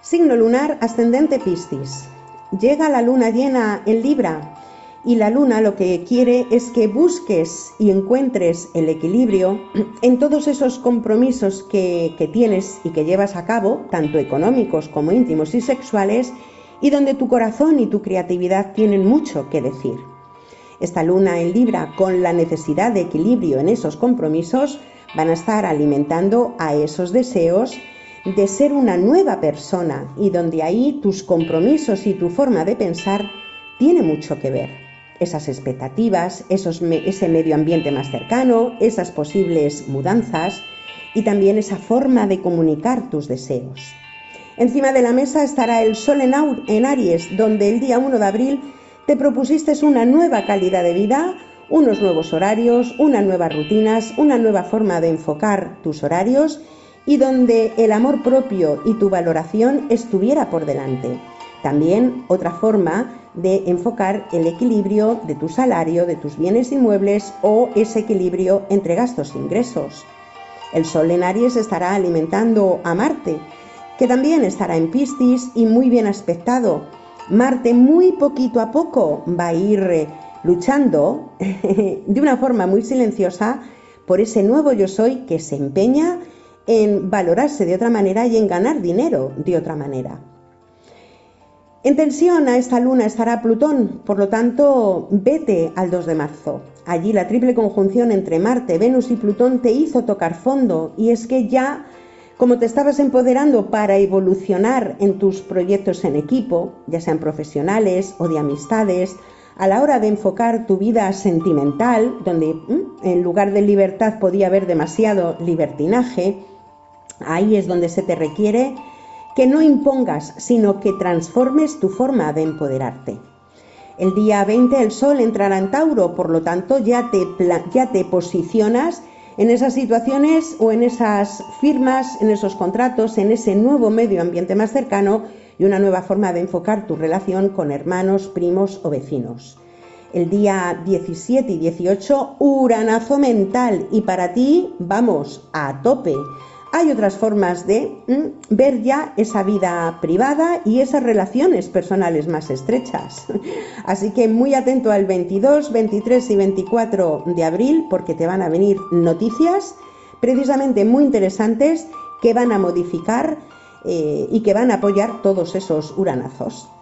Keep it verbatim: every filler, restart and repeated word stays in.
Signo lunar ascendente Piscis. Llega la luna llena en Libra y la luna lo que quiere es que busques y encuentres el equilibrio en todos esos compromisos que, que tienes y que llevas a cabo, tanto económicos como íntimos y sexuales, y donde tu corazón y tu creatividad tienen mucho que decir. Esta luna en Libra, con la necesidad de equilibrio en esos compromisos, van a estar alimentando a esos deseos de ser una nueva persona, y donde ahí tus compromisos y tu forma de pensar tiene mucho que ver. Esas expectativas, esos, ese medio ambiente más cercano, esas posibles mudanzas y también esa forma de comunicar tus deseos. Encima de la mesa estará el Sol en, en Aries, donde el día uno de abril te propusiste una nueva calidad de vida, unos nuevos horarios, unas nuevas rutinas, una nueva forma de enfocar tus horarios, y donde el amor propio y tu valoración estuviera por delante. También otra forma de enfocar el equilibrio de tu salario, de tus bienes inmuebles, o ese equilibrio entre gastos e ingresos. El Sol en Aries estará alimentando a Marte, que también estará en Piscis y muy bien aspectado. Marte muy poquito a poco va a ir luchando de una forma muy silenciosa por ese nuevo yo soy que se empeña en valorarse de otra manera y en ganar dinero de otra manera. En tensión a esta luna estará Plutón, por lo tanto, vete al dos de marzo. Allí la triple conjunción entre Marte, Venus y Plutón te hizo tocar fondo, y es que ya, como te estabas empoderando para evolucionar en tus proyectos en equipo, ya sean profesionales o de amistades, a la hora de enfocar tu vida sentimental, donde en lugar de libertad podía haber demasiado libertinaje, ahí es donde se te requiere que no impongas, sino que transformes tu forma de empoderarte. El día veinte el Sol entrará en Tauro, por lo tanto ya te, ya te posicionas en esas situaciones o en esas firmas, en esos contratos, en ese nuevo medio ambiente más cercano y una nueva forma de enfocar tu relación con hermanos, primos o vecinos. El día diecisiete y dieciocho, uranazo mental, y para ti vamos a tope. Hay otras formas de mm, ver ya esa vida privada y esas relaciones personales más estrechas. Así que muy atento al veintidós, veintitrés y veinticuatro de abril, porque te van a venir noticias precisamente muy interesantes que van a modificar eh, y que van a apoyar todos esos uranazos.